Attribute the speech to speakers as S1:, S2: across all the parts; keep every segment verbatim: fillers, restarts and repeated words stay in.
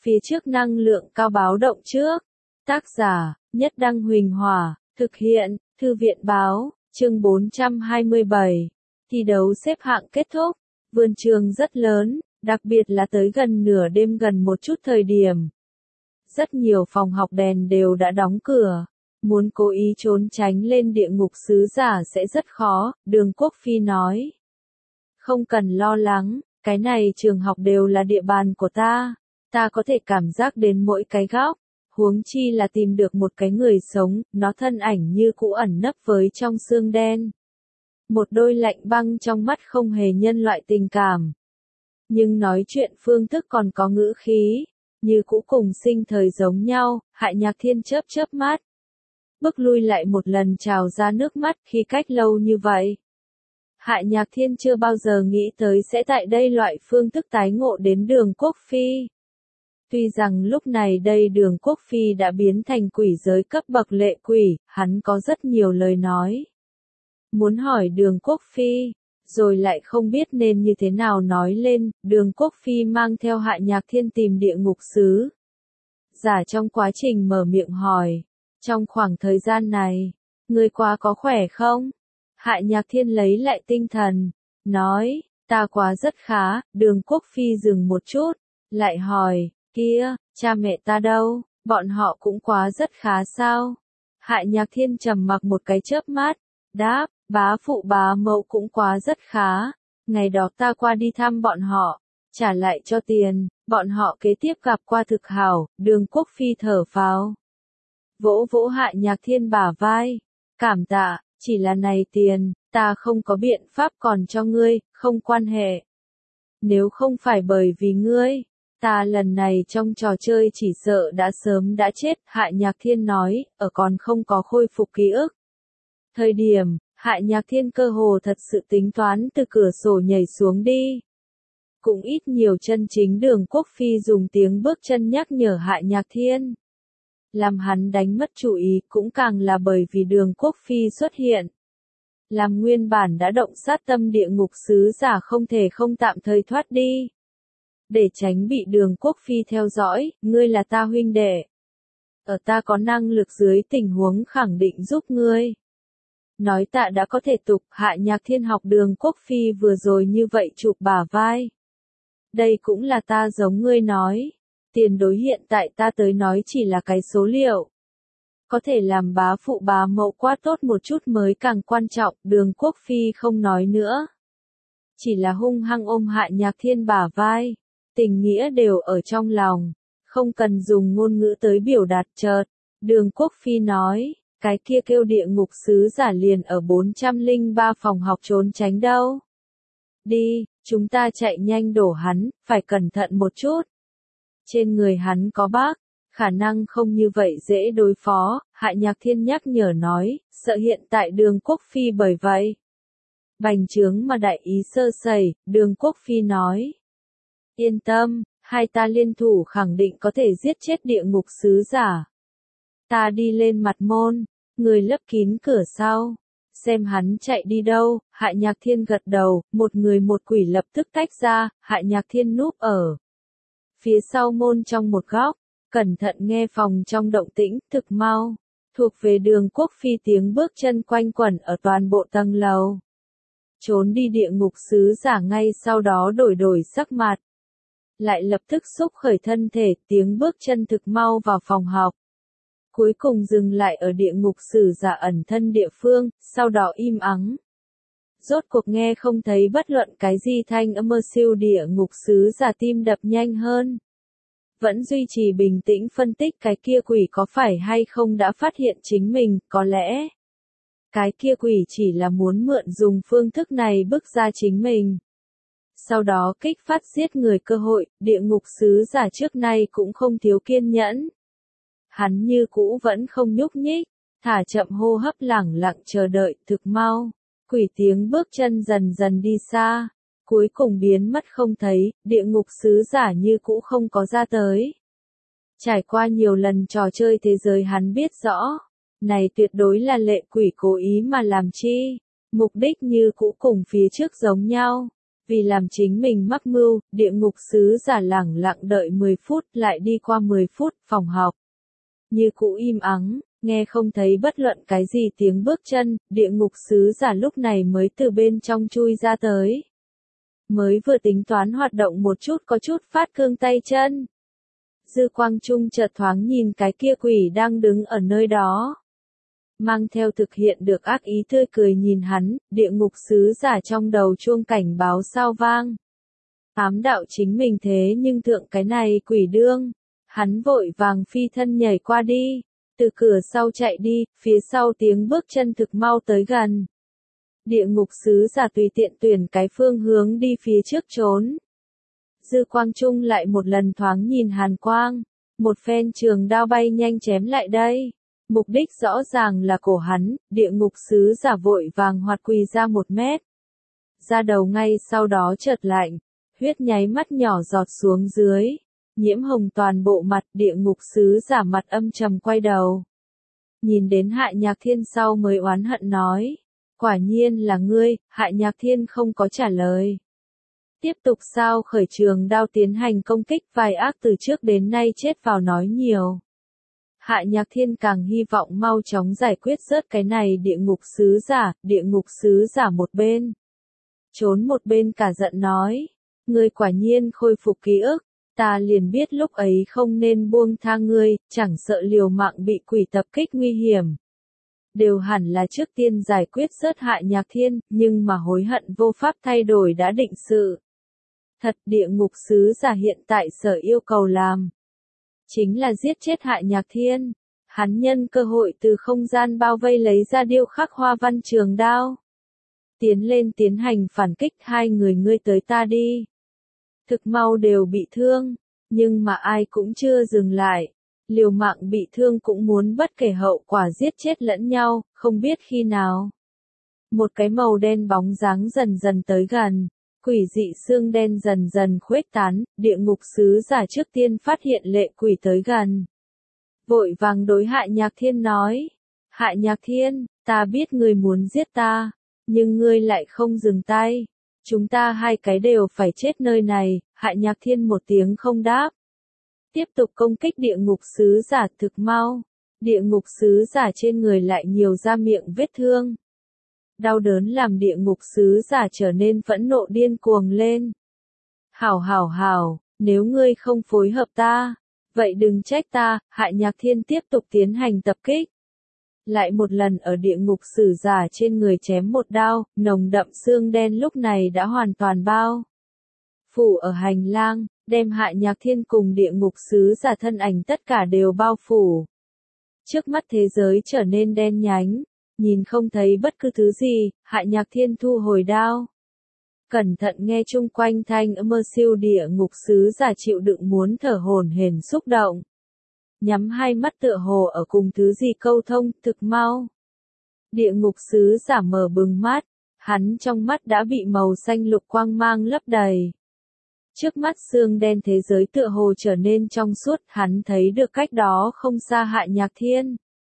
S1: phía trước năng lượng cao báo động trước. Tác giả, Nhất Đăng Huỳnh Hòa, thực hiện, Thư viện Báo, chương bốn trăm hai mươi bảy. Thi đấu xếp hạng kết thúc, vườn trường rất lớn, đặc biệt là tới gần nửa đêm gần một chút thời điểm. Rất nhiều phòng học đèn đều đã đóng cửa, muốn cố ý trốn tránh lên địa ngục sứ giả sẽ rất khó, Đường Quốc Phi nói. Không cần lo lắng, cái này trường học đều là địa bàn của ta, ta có thể cảm giác đến mỗi cái góc, huống chi là tìm được một cái người sống, nó thân ảnh như cũ ẩn nấp với trong xương đen. Một đôi lạnh băng trong mắt không hề nhân loại tình cảm. Nhưng nói chuyện phương thức còn có ngữ khí, như cũ cùng sinh thời giống nhau, Hại Nhạc Thiên chớp chớp mắt. Bước lui lại một lần trào ra nước mắt khi cách lâu như vậy. Hại Nhạc Thiên chưa bao giờ nghĩ tới sẽ tại đây loại phương thức tái ngộ đến Đường Quốc Phi. Tuy rằng lúc này đây Đường Quốc Phi đã biến thành quỷ giới cấp bậc lệ quỷ, hắn có rất nhiều lời nói. Muốn hỏi Đường Quốc Phi, rồi lại không biết nên như thế nào nói lên, Đường Quốc Phi mang theo Hại Nhạc Thiên tìm địa ngục sứ. Giả trong quá trình mở miệng hỏi, trong khoảng thời gian này, ngươi quá có khỏe không? Hại Nhạc Thiên lấy lại tinh thần, nói, ta quá rất khá, Đường Quốc Phi dừng một chút, lại hỏi, kia, cha mẹ ta đâu, bọn họ cũng quá rất khá sao? Hại Nhạc Thiên trầm mặc một cái chớp mắt, đáp, bá phụ bá mẫu cũng quá rất khá, ngày đó ta qua đi thăm bọn họ, trả lại cho tiền, bọn họ kế tiếp gặp qua thực hảo, Đường Quốc Phi thở phào. Vỗ vỗ Hại Nhạc Thiên bả vai, cảm tạ, chỉ là này tiền, ta không có biện pháp còn cho ngươi, không quan hệ. Nếu không phải bởi vì ngươi, ta lần này trong trò chơi chỉ sợ đã sớm đã chết, Hại Nhạc Thiên nói, ở còn không có khôi phục ký ức. Thời điểm, Hại Nhạc Thiên cơ hồ thật sự tính toán từ cửa sổ nhảy xuống đi. Cũng ít nhiều chân chính Đường Quốc Phi dùng tiếng bước chân nhắc nhở Hại Nhạc Thiên. Làm hắn đánh mất chủ ý cũng càng là bởi vì Đường Quốc Phi xuất hiện. Làm nguyên bản đã động sát tâm địa ngục sứ giả không thể không tạm thời thoát đi. Để tránh bị Đường Quốc Phi theo dõi, ngươi là ta huynh đệ. Ở ta có năng lực dưới tình huống khẳng định giúp ngươi. Nói tạ đã có thể tục, Hại Nhạc Thiên học Đường Quốc Phi vừa rồi như vậy chụp bả vai. Đây cũng là ta giống ngươi nói. Tiền đối hiện tại ta tới nói chỉ là cái số liệu. Có thể làm bá phụ bá mẫu quá tốt một chút mới càng quan trọng, Đường Quốc Phi không nói nữa. Chỉ là hung hăng ôm Hại Nhạc Thiên bả vai. Tình nghĩa đều ở trong lòng. Không cần dùng ngôn ngữ tới biểu đạt chợt. Đường Quốc Phi nói, cái kia kêu địa ngục sứ giả liền ở bốn trăm lẻ ba phòng học trốn tránh đâu. Đi, chúng ta chạy nhanh đổ hắn, phải cẩn thận một chút. Trên người hắn có bác, khả năng không như vậy dễ đối phó, Hại Nhạc Thiên nhắc nhở nói, sợ hiện tại Đường Quốc Phi bởi vậy. Bành trướng mà đại ý sơ sẩy, Đường Quốc Phi nói. Yên tâm, hai ta liên thủ khẳng định có thể giết chết địa ngục sứ giả. Ta đi lên mặt môn, người lấp kín cửa sau. Xem hắn chạy đi đâu, Hại Nhạc Thiên gật đầu, một người một quỷ lập tức tách ra, Hại Nhạc Thiên núp ở phía sau môn trong một góc, cẩn thận nghe phòng trong động tĩnh, thực mau, thuộc về Đường Quốc Phi tiếng bước chân quanh quẩn ở toàn bộ tầng lầu. Trốn đi địa ngục sứ giả ngay sau đó đổi đổi sắc mặt. Lại lập tức xúc khởi thân thể, tiếng bước chân thực mau vào phòng học. Cuối cùng dừng lại ở địa ngục sứ giả ẩn thân địa phương, sau đó im ắng. Rốt cuộc nghe không thấy bất luận cái gì thanh âm mơ siêu địa ngục sứ giả tim đập nhanh hơn. Vẫn duy trì bình tĩnh phân tích cái kia quỷ có phải hay không đã phát hiện chính mình, có lẽ. Cái kia quỷ chỉ là muốn mượn dùng phương thức này bức ra chính mình. Sau đó kích phát giết người cơ hội, địa ngục sứ giả trước nay cũng không thiếu kiên nhẫn. Hắn như cũ vẫn không nhúc nhích, thả chậm hô hấp lẳng lặng chờ đợi, thực mau. Quỷ tiếng bước chân dần dần đi xa, cuối cùng biến mất không thấy, địa ngục sứ giả như cũ không có ra tới. Trải qua nhiều lần trò chơi thế giới hắn biết rõ, này tuyệt đối là lệ quỷ cố ý mà làm chi, mục đích như cũ cùng phía trước giống nhau, Vì làm chính mình mắc mưu, địa ngục sứ giả lẳng lặng đợi mười phút, lại đi qua mười phút, phòng học như cũ im ắng, nghe không thấy bất luận cái gì tiếng bước chân, địa ngục sứ giả lúc này mới từ bên trong chui ra tới. Mới vừa tính toán hoạt động một chút có chút phát cương tay chân. Dư quang trung chợt thoáng nhìn cái kia quỷ đang đứng ở nơi đó. Mang theo thực hiện được ác ý tươi cười nhìn hắn, địa ngục sứ giả trong đầu chuông cảnh báo sao vang. Ám đạo chính mình thế nhưng thượng cái này quỷ đương. Hắn vội vàng phi thân nhảy qua đi, từ cửa sau chạy đi, phía sau tiếng bước chân thực mau tới gần. Địa ngục sứ giả tùy tiện tuyển cái phương hướng đi phía trước trốn. Dư quang trung lại một lần thoáng nhìn hàn quang, một phen trường đao bay nhanh chém lại đây. Mục đích rõ ràng là cổ hắn, địa ngục sứ giả vội vàng hoạt quỳ ra một mét. Da đầu ngay sau đó chợt lạnh, huyết nháy mắt nhỏ giọt xuống dưới. Nhiễm hồng toàn bộ mặt, địa ngục sứ giả mặt âm trầm quay đầu. Nhìn đến Hại Nhạc Thiên sau mới oán hận nói. Quả nhiên là ngươi, Hại Nhạc Thiên không có trả lời. Tiếp tục sao khởi trường đao tiến hành công kích, vài ác từ trước đến nay chết vào nói nhiều. Hại Nhạc Thiên càng hy vọng mau chóng giải quyết rớt cái này địa ngục sứ giả, địa ngục sứ giả một bên. Trốn một bên cả giận nói. Ngươi quả nhiên khôi phục ký ức. Ta liền biết lúc ấy không nên buông tha ngươi, chẳng sợ liều mạng bị quỷ tập kích nguy hiểm. Đều hẳn là trước tiên giải quyết rớt Hại Nhạc Thiên, nhưng mà hối hận vô pháp thay đổi đã định sự. Thật địa ngục sứ giả hiện tại sở yêu cầu làm. Chính là giết chết Hại Nhạc Thiên. Hắn nhân cơ hội từ không gian bao vây lấy ra điêu khắc hoa văn trường đao. Tiến lên tiến hành phản kích hai người ngươi tới ta đi. Thực mau đều bị thương, nhưng mà ai cũng chưa dừng lại. Liều mạng bị thương cũng muốn bất kể hậu quả giết chết lẫn nhau, không biết khi nào. Một cái màu đen bóng dáng dần dần tới gần, quỷ dị xương đen dần dần khuếch tán, địa ngục sứ giả trước tiên phát hiện lệ quỷ tới gần. Vội vàng đối Hại Nhạc Thiên nói, Hại Nhạc Thiên, ta biết ngươi muốn giết ta, nhưng ngươi lại không dừng tay. Chúng ta hai cái đều phải chết nơi này, Hại Nhạc Thiên một tiếng không đáp. Tiếp tục công kích địa ngục sứ giả thực mau. Địa ngục sứ giả trên người lại nhiều ra miệng vết thương. Đau đớn làm địa ngục sứ giả trở nên phẫn nộ điên cuồng lên. Hảo hảo hảo, nếu ngươi không phối hợp ta, vậy đừng trách ta, Hại Nhạc Thiên tiếp tục tiến hành tập kích. Lại một lần ở địa ngục sử giả trên người chém một đao, nồng đậm xương đen lúc này đã hoàn toàn bao. Phủ ở hành lang, đem Hại Nhạc Thiên cùng địa ngục sứ giả thân ảnh tất cả đều bao phủ. Trước mắt thế giới trở nên đen nhánh, nhìn không thấy bất cứ thứ gì, Hại Nhạc Thiên thu hồi đao. Cẩn thận nghe chung quanh thanh âm mơ siêu địa ngục sứ giả chịu đựng muốn thở hổn hển xúc động. Nhắm hai mắt tựa hồ ở cùng thứ gì câu thông, thực mau. Địa ngục sứ giả mở bừng mắt, hắn trong mắt đã bị màu xanh lục quang mang lấp đầy. Trước mắt xương đen thế giới tựa hồ trở nên trong suốt, hắn thấy được cách đó không xa Hại Nhạc Thiên.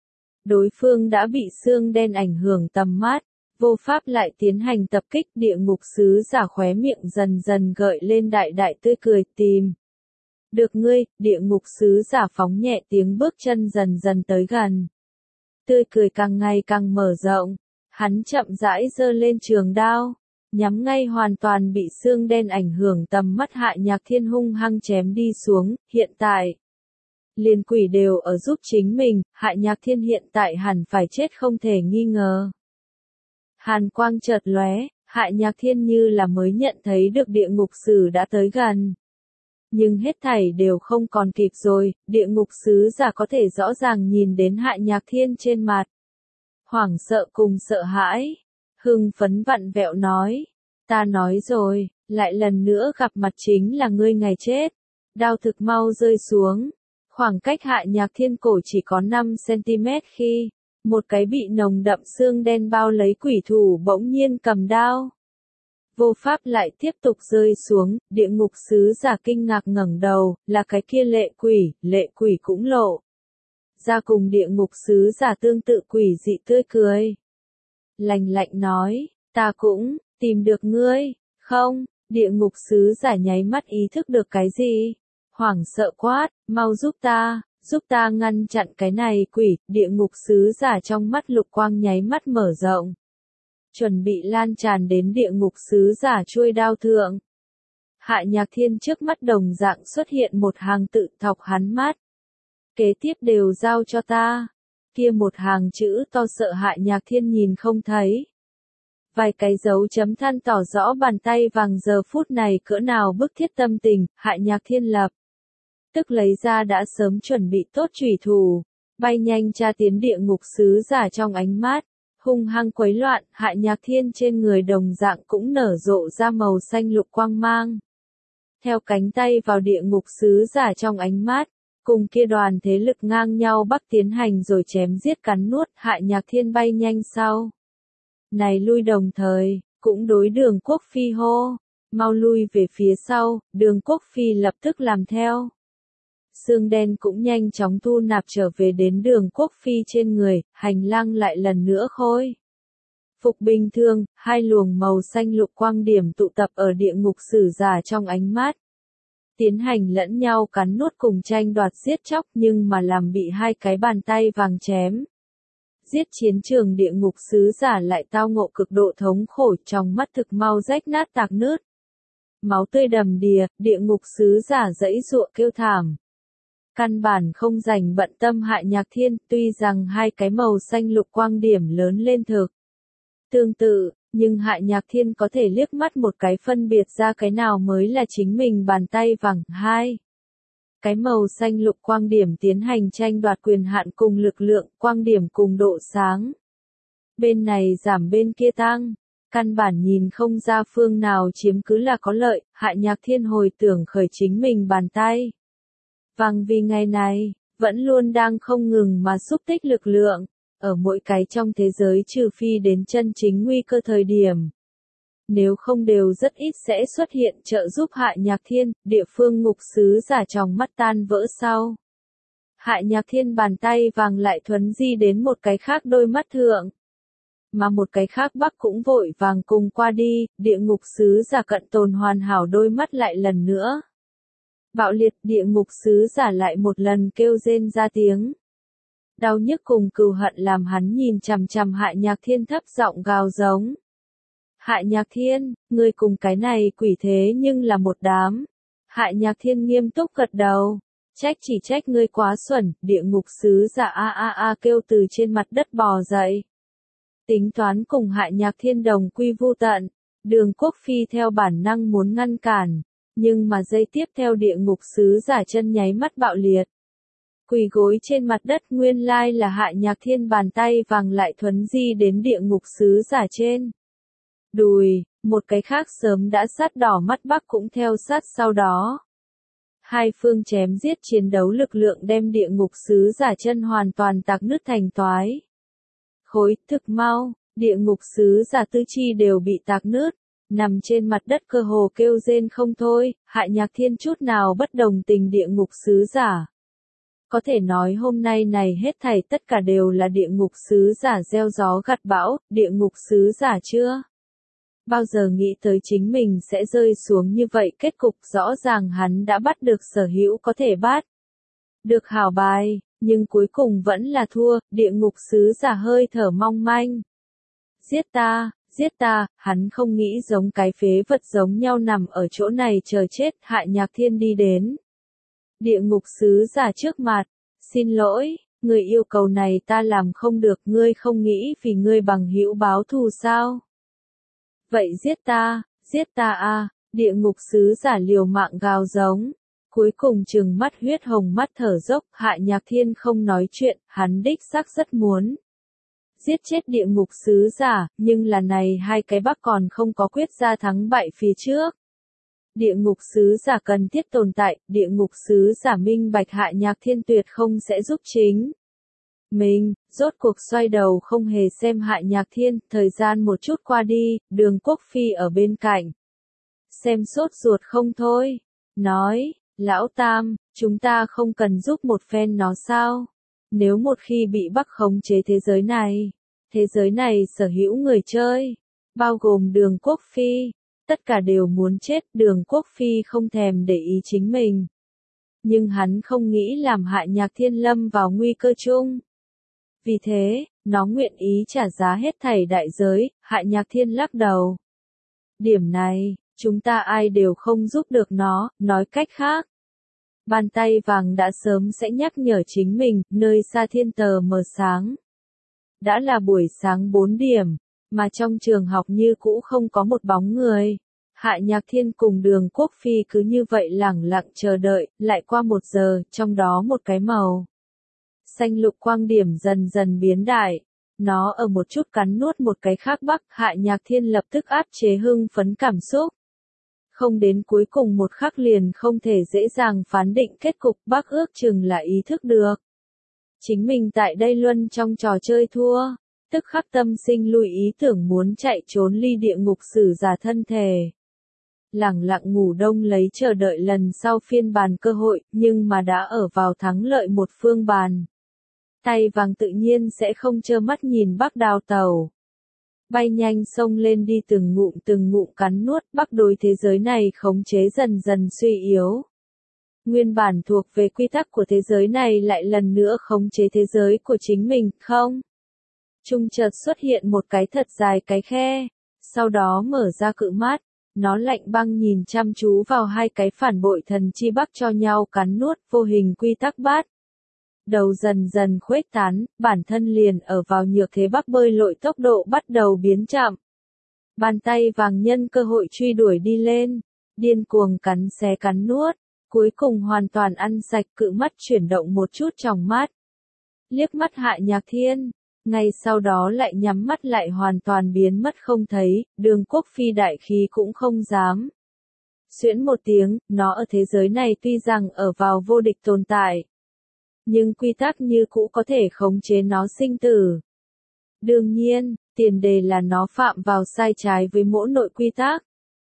S1: Đối phương đã bị xương đen ảnh hưởng tầm mắt, vô pháp lại tiến hành tập kích, địa ngục sứ giả khóe miệng dần dần gợi lên đại đại tươi cười tìm. Được ngươi, địa ngục sứ giả phóng nhẹ tiếng bước chân dần dần tới gần. Tươi cười càng ngày càng mở rộng, hắn chậm rãi giơ lên trường đao, nhắm ngay hoàn toàn bị xương đen ảnh hưởng tầm mắt Hại Nhạc Thiên hung hăng chém đi xuống, hiện tại. Liền quỷ đều ở giúp chính mình, Hại Nhạc Thiên hiện tại hẳn phải chết không thể nghi ngờ. Hàn quang chợt lóe, Hại Nhạc Thiên như là mới nhận thấy được địa ngục sử đã tới gần. Nhưng hết thảy đều không còn kịp rồi, địa ngục sứ giả có thể rõ ràng nhìn đến Hại Nhạc Thiên trên mặt. Hoảng sợ cùng sợ hãi, hưng phấn vặn vẹo nói, ta nói rồi, lại lần nữa gặp mặt chính là ngươi ngày chết. Đao thực mau rơi xuống, khoảng cách Hại Nhạc Thiên cổ chỉ có năm xăng-ti-mét khi, một cái bị nồng đậm xương đen bao lấy quỷ thủ bỗng nhiên cầm đao. Vô pháp lại tiếp tục rơi xuống, địa ngục sứ giả kinh ngạc ngẩng đầu, là cái kia lệ quỷ, lệ quỷ cũng lộ. Ra cùng địa ngục sứ giả tương tự quỷ dị tươi cười. Lạnh lạnh nói, ta cũng, tìm được ngươi, không, Địa ngục sứ giả nháy mắt ý thức được cái gì? Hoảng sợ quát, mau giúp ta, giúp ta ngăn chặn cái này quỷ, địa ngục sứ giả trong mắt lục quang nháy mắt mở rộng. Chuẩn bị lan tràn đến địa ngục sứ giả chuôi đao thượng. Hạ Nhạc Thiên trước mắt đồng dạng xuất hiện một hàng tự thọc hắn mắt. Kế tiếp đều giao cho ta. Kia một hàng chữ to sợ Hạ Nhạc Thiên nhìn không thấy. Vài cái dấu chấm than tỏ rõ bàn tay vàng giờ phút này cỡ nào bức thiết tâm tình, Hạ Nhạc Thiên lập. Tức lấy ra đã sớm chuẩn bị tốt chủy thủ, bay nhanh tra tiến địa ngục sứ giả trong ánh mắt, hung hăng quấy loạn, Hạ Nhạc Thiên trên người đồng dạng cũng nở rộ ra màu xanh lục quang mang. Theo cánh tay vào địa ngục sứ giả trong ánh mắt, cùng kia đoàn thế lực ngang nhau bắc tiến hành rồi chém giết cắn nuốt, Hạ Nhạc Thiên bay nhanh sau. Này lui đồng thời, cũng đối Đường Quốc Phi hô, mau lui về phía sau, Đường Quốc Phi lập tức làm theo. Xương đen cũng nhanh chóng thu nạp trở về đến Đường Quốc Phi trên người, hành lang lại lần nữa khôi. Phục bình thường, hai luồng màu xanh lục quang điểm tụ tập ở địa ngục sử giả trong ánh mắt. Tiến hành lẫn nhau cắn nuốt cùng tranh đoạt giết chóc nhưng mà làm bị hai cái bàn tay vàng chém. Giết chiến trường địa ngục sứ giả lại tao ngộ cực độ thống khổ, trong mắt thực mau rách nát tạc nứt. Máu tươi đầm đìa, địa ngục sứ giả giãy giụa kêu thảm. Căn bản không dành bận tâm Hạ Nhạc Thiên, tuy rằng hai cái màu xanh lục quang điểm lớn lên thực. Tương tự, nhưng Hạ Nhạc Thiên có thể liếc mắt một cái phân biệt ra cái nào mới là chính mình bàn tay vàng. Hai. Cái màu xanh lục quang điểm tiến hành tranh đoạt quyền hạn cùng lực lượng, quang điểm cùng độ sáng. Bên này giảm bên kia tăng, căn bản nhìn không ra phương nào chiếm cứ là có lợi, Hạ Nhạc Thiên hồi tưởng khởi chính mình bàn tay. Vàng vì ngày này, vẫn luôn đang không ngừng mà xúc tích lực lượng, ở mỗi cái trong thế giới trừ phi đến chân chính nguy cơ thời điểm. Nếu không đều rất ít sẽ xuất hiện trợ giúp Hạ Nhạc Thiên, địa phương ngục sứ giả trong mắt tan vỡ sau. Hạ Nhạc Thiên bàn tay vàng lại thuấn di đến một cái khác đôi mắt thượng. Mà một cái khác bắc cũng vội vàng cùng qua đi, địa ngục sứ giả cận tồn hoàn hảo đôi mắt lại lần nữa. Bạo liệt, địa ngục sứ giả lại một lần kêu rên ra tiếng. Đau nhức cùng cừu hận làm hắn nhìn chằm chằm Hạ Nhạc Thiên thấp giọng gào giống. Hạ Nhạc Thiên, ngươi cùng cái này quỷ thế nhưng là một đám. Hạ Nhạc Thiên nghiêm túc gật đầu. Trách chỉ trách ngươi quá xuẩn, địa ngục sứ giả a a a kêu từ trên mặt đất bò dậy. Tính toán cùng Hạ Nhạc Thiên đồng quy vu tận, Đường Quốc Phi theo bản năng muốn ngăn cản, nhưng mà giây tiếp theo địa ngục sứ giả chân nháy mắt bạo liệt. Quỳ gối trên mặt đất nguyên lai là Hạ Nhạc Thiên bàn tay vàng lại thuấn di đến địa ngục sứ giả trên. Đùi, một cái khác sớm đã sát đỏ mắt bắc cũng theo sát sau đó. Hai phương chém giết chiến đấu lực lượng đem địa ngục sứ giả chân hoàn toàn tạc nứt thành toái. Khối, thực mau, địa ngục sứ giả tư chi đều bị tạc nứt, nằm trên mặt đất cơ hồ kêu rên không thôi, Hạ Nhạc Thiên chút nào bất đồng tình địa ngục sứ giả. Có thể nói hôm nay này hết thảy tất cả đều là địa ngục sứ giả gieo gió gặt bão, địa ngục sứ giả chưa bao giờ nghĩ tới chính mình sẽ rơi xuống như vậy, kết cục rõ ràng hắn đã bắt được sở hữu có thể bắt. Được hảo bài, nhưng cuối cùng vẫn là thua, địa ngục sứ giả hơi thở mong manh. Giết ta, giết ta, hắn không nghĩ giống cái phế vật giống nhau nằm ở chỗ này chờ chết, Hạ Nhạc Thiên đi đến. Địa ngục sứ giả trước mặt, xin lỗi, người yêu cầu này ta làm không được, ngươi không nghĩ vì ngươi bằng hữu báo thù sao? Vậy giết ta, giết ta a, địa ngục sứ giả liều mạng gào giống. Cuối cùng trừng mắt huyết hồng mắt thở dốc, Hạ Nhạc Thiên không nói chuyện, hắn đích xác rất muốn giết chết địa ngục sứ giả, nhưng là này hai cái bắc còn không có quyết ra thắng bại phía trước. Địa ngục sứ giả cần thiết tồn tại, địa ngục sứ giả minh bạch Hạ Nhạc Thiên tuyệt không sẽ giúp chính mình, rốt cuộc xoay đầu không hề xem Hạ Nhạc Thiên, thời gian một chút qua đi, Đường Quốc Phi ở bên cạnh. Xem sốt ruột không thôi, nói, lão tam, chúng ta không cần giúp một phen nó sao? Nếu một khi bị Bắc khống chế thế giới này, thế giới này sở hữu người chơi, bao gồm Đường Quốc Phi, tất cả đều muốn chết, Đường Quốc Phi không thèm để ý chính mình. Nhưng hắn không nghĩ làm Hạ Nhạc Thiên lâm vào nguy cơ chung. Vì thế, nó nguyện ý trả giá hết thảy đại giới, Hạ Nhạc Thiên lắc đầu. Điểm này, chúng ta ai đều không giúp được nó, nói cách khác. Bàn tay vàng đã sớm sẽ nhắc nhở chính mình, nơi xa thiên tờ mờ sáng. Đã là buổi sáng bốn điểm, mà trong trường học như cũ không có một bóng người. Hạ Nhạc Thiên cùng Đường Quốc Phi cứ như vậy lẳng lặng chờ đợi, lại qua một giờ, trong đó một cái màu xanh lục quang điểm dần dần biến đại. Nó ở một chút cắn nuốt một cái khác bắc, Hạ Nhạc Thiên lập tức áp chế hưng phấn cảm xúc. Không đến cuối cùng một khắc liền không thể dễ dàng phán định kết cục, bác ước chừng là ý thức được. Chính mình tại đây luân trong trò chơi thua, tức khắc tâm sinh lui ý tưởng muốn chạy trốn ly địa ngục sử giả thân thể. Lẳng lặng ngủ đông lấy chờ đợi lần sau phiên bàn cơ hội, nhưng mà đã ở vào thắng lợi một phương bàn. Tay vàng tự nhiên sẽ không trơ mắt nhìn Bắc đào tẩu. Bay nhanh xông lên đi từng ngụm từng ngụm cắn nuốt, Bắc đối thế giới này khống chế dần dần suy yếu. Nguyên bản thuộc về quy tắc của thế giới này lại lần nữa khống chế thế giới của chính mình, không? Trung chợt xuất hiện một cái thật dài cái khe, sau đó mở ra cự mắt, nó lạnh băng nhìn chăm chú vào hai cái phản bội thần chi Bắc cho nhau cắn nuốt, vô hình quy tắc bát. Đầu dần dần khuếch tán, bản thân liền ở vào nhược thế Bắc bơi lội tốc độ bắt đầu biến chậm. Bàn tay vàng nhân cơ hội truy đuổi đi lên, điên cuồng cắn xé cắn nuốt, cuối cùng hoàn toàn ăn sạch, cự mắt chuyển động một chút trong mắt. Liếc mắt Hạ Nhạc Thiên, ngay sau đó lại nhắm mắt lại hoàn toàn biến mất không thấy, Đường Quốc Phi đại khí cũng không dám. Xuyễn một tiếng, nó ở thế giới này tuy rằng ở vào vô địch tồn tại. Nhưng quy tắc như cũ có thể khống chế nó sinh tử. Đương nhiên, tiền đề là nó phạm vào sai trái với mỗi nội quy tắc.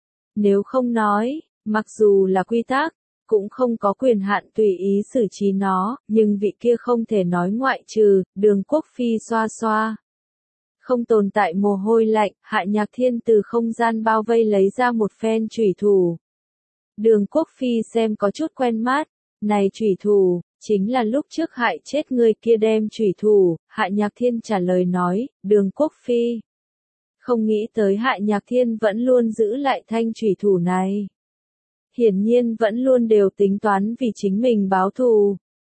S1: Nếu không nói, mặc dù là quy tắc, cũng không có quyền hạn tùy ý xử trí nó, nhưng vị kia không thể nói ngoại trừ, Đường Quốc Phi xoa xoa. Không tồn tại mồ hôi lạnh, Hạ Nhạc Thiên từ không gian bao vây lấy ra một phen chủy thủ. Đường Quốc Phi xem có chút quen mắt, này chủy thủ, chính là lúc trước hại chết người kia đem chủy thủ, Hạ Nhạc Thiên trả lời nói, Đường Quốc Phi. Không nghĩ tới Hạ Nhạc Thiên vẫn luôn giữ lại thanh chủy thủ này. Hiển nhiên vẫn luôn đều tính toán vì chính mình báo thù.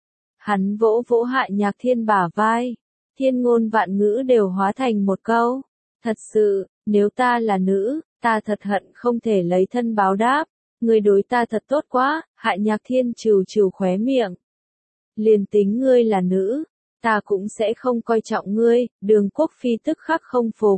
S1: Hắn vỗ vỗ Hạ Nhạc Thiên bả vai, thiên ngôn vạn ngữ đều hóa thành một câu. Thật sự, nếu ta là nữ, ta thật hận không thể lấy thân báo đáp. Ngươi đối ta thật tốt quá, Hạ Nhạc Thiên trừ trừ khóe miệng. Liền tính ngươi là nữ, ta cũng sẽ không coi trọng ngươi, Đường Quốc Phi tức khắc không phục.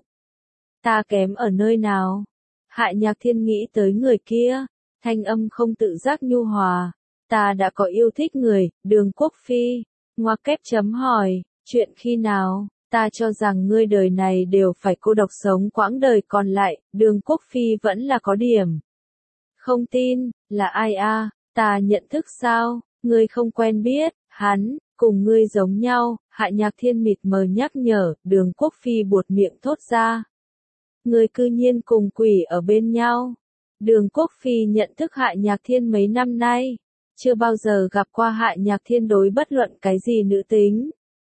S1: Ta kém ở nơi nào? Hạ Nhạc Thiên nghĩ tới người kia, thanh âm không tự giác nhu hòa. Ta đã có yêu thích người, Đường Quốc Phi. Ngoặc kép chấm hỏi, chuyện khi nào? Ta cho rằng ngươi đời này đều phải cô độc sống quãng đời còn lại, Đường Quốc Phi vẫn là có điểm. Không tin, là ai a? Ta nhận thức sao? Ngươi không quen biết, hắn, cùng ngươi giống nhau, Hạ Nhạc Thiên mịt mờ nhắc nhở, Đường Quốc Phi buột miệng thốt ra. Ngươi cư nhiên cùng quỷ ở bên nhau. Đường Quốc Phi nhận thức Hạ Nhạc Thiên mấy năm nay, chưa bao giờ gặp qua Hạ Nhạc Thiên đối bất luận cái gì nữ tính.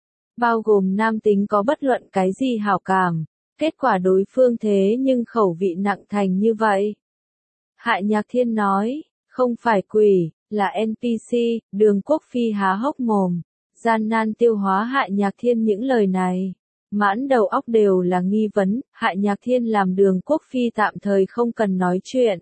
S1: Bao gồm nam tính có bất luận cái gì hảo cảm, kết quả đối phương thế nhưng khẩu vị nặng thành như vậy. Hạ Nhạc Thiên nói, không phải quỷ, là en pê xê, Đường Quốc Phi há hốc mồm, gian nan tiêu hóa Hạ Nhạc Thiên những lời này. Mãn đầu óc đều là nghi vấn, Hạ Nhạc Thiên làm Đường Quốc Phi tạm thời không cần nói chuyện.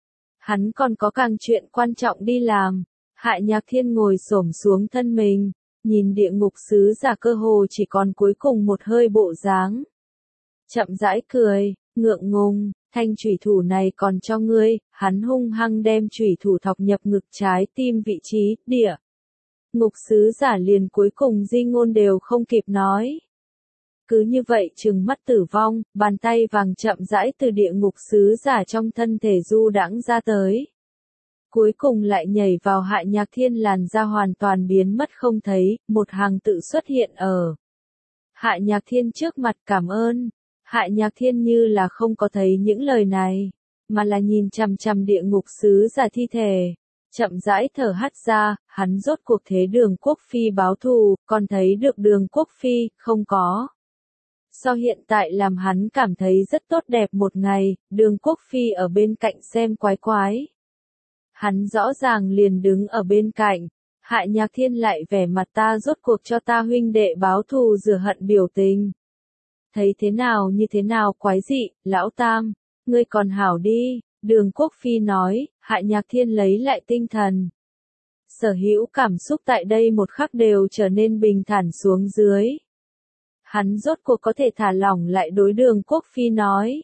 S1: Hắn còn có càng chuyện quan trọng đi làm. Hạ Nhạc Thiên ngồi xổm xuống thân mình, nhìn địa ngục sứ giả cơ hồ chỉ còn cuối cùng một hơi bộ dáng. Chậm rãi cười, ngượng ngùng, thanh chủy thủ này còn cho ngươi, hắn hung hăng đem chủy thủ thọc nhập ngực trái tim vị trí, địa. Ngục sứ giả liền cuối cùng di ngôn đều không kịp nói. Cứ như vậy trừng mắt tử vong, bàn tay vàng chậm rãi từ địa ngục sứ giả trong thân thể du đãng ra tới. Cuối cùng lại nhảy vào Hạ Nhạc Thiên làn da hoàn toàn biến mất không thấy, một hàng tự xuất hiện ở Hạ Nhạc Thiên trước mặt cảm ơn. Hạ Nhạc Thiên như là không có thấy những lời này. mà là nhìn chằm chằm địa ngục sứ giả thi thể. Chậm rãi thở hắt ra, hắn rốt cuộc thế Đường Quốc Phi báo thù, còn thấy được Đường Quốc Phi, không có. So hiện tại làm hắn cảm thấy rất tốt đẹp một ngày, Đường Quốc Phi ở bên cạnh xem quái quái. Hắn rõ ràng liền đứng ở bên cạnh, Hạ Nhạc Thiên lại vẻ mặt ta rốt cuộc cho ta huynh đệ báo thù rửa hận biểu tình. Thấy thế nào như thế nào quái dị, lão tam, ngươi còn hảo đi, Đường Quốc Phi nói, Hạ Nhạc Thiên lấy lại tinh thần. Sở hữu cảm xúc tại đây một khắc đều trở nên bình thản xuống dưới. Hắn rốt cuộc có thể thả lỏng lại đối Đường Quốc Phi nói.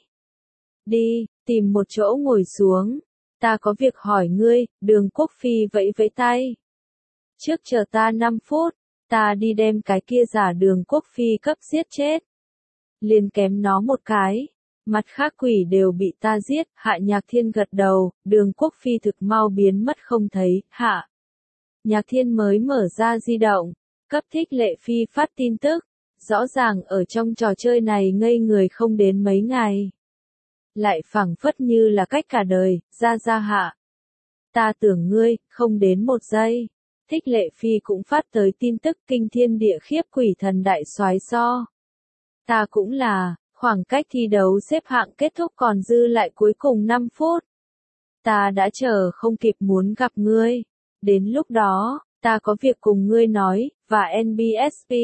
S1: Đi, tìm một chỗ ngồi xuống, ta có việc hỏi ngươi, Đường Quốc Phi vẫy vẫy tay. Trước chờ ta năm phút, ta đi đem cái kia giả Đường Quốc Phi cấp giết chết. Liền kém nó một cái, mặt khác quỷ đều bị ta giết, Hạ Nhạc Thiên gật đầu, Đường Quốc Phi thực mau biến mất không thấy, Hạ. Nhạc Thiên mới mở ra di động, cấp Thích Lệ Phi phát tin tức, rõ ràng ở trong trò chơi này ngây người không đến mấy ngày. Lại phảng phất như là cách cả đời, ra ra hạ. Ta tưởng ngươi, không đến một giây. Thích Lệ Phi cũng phát tới tin tức kinh thiên địa khiếp quỷ thần đại soái so. Ta cũng là, khoảng cách thi đấu xếp hạng kết thúc còn dư lại cuối cùng năm phút. Ta đã chờ không kịp muốn gặp ngươi. Đến lúc đó, ta có việc cùng ngươi nói, và en bê ét pê.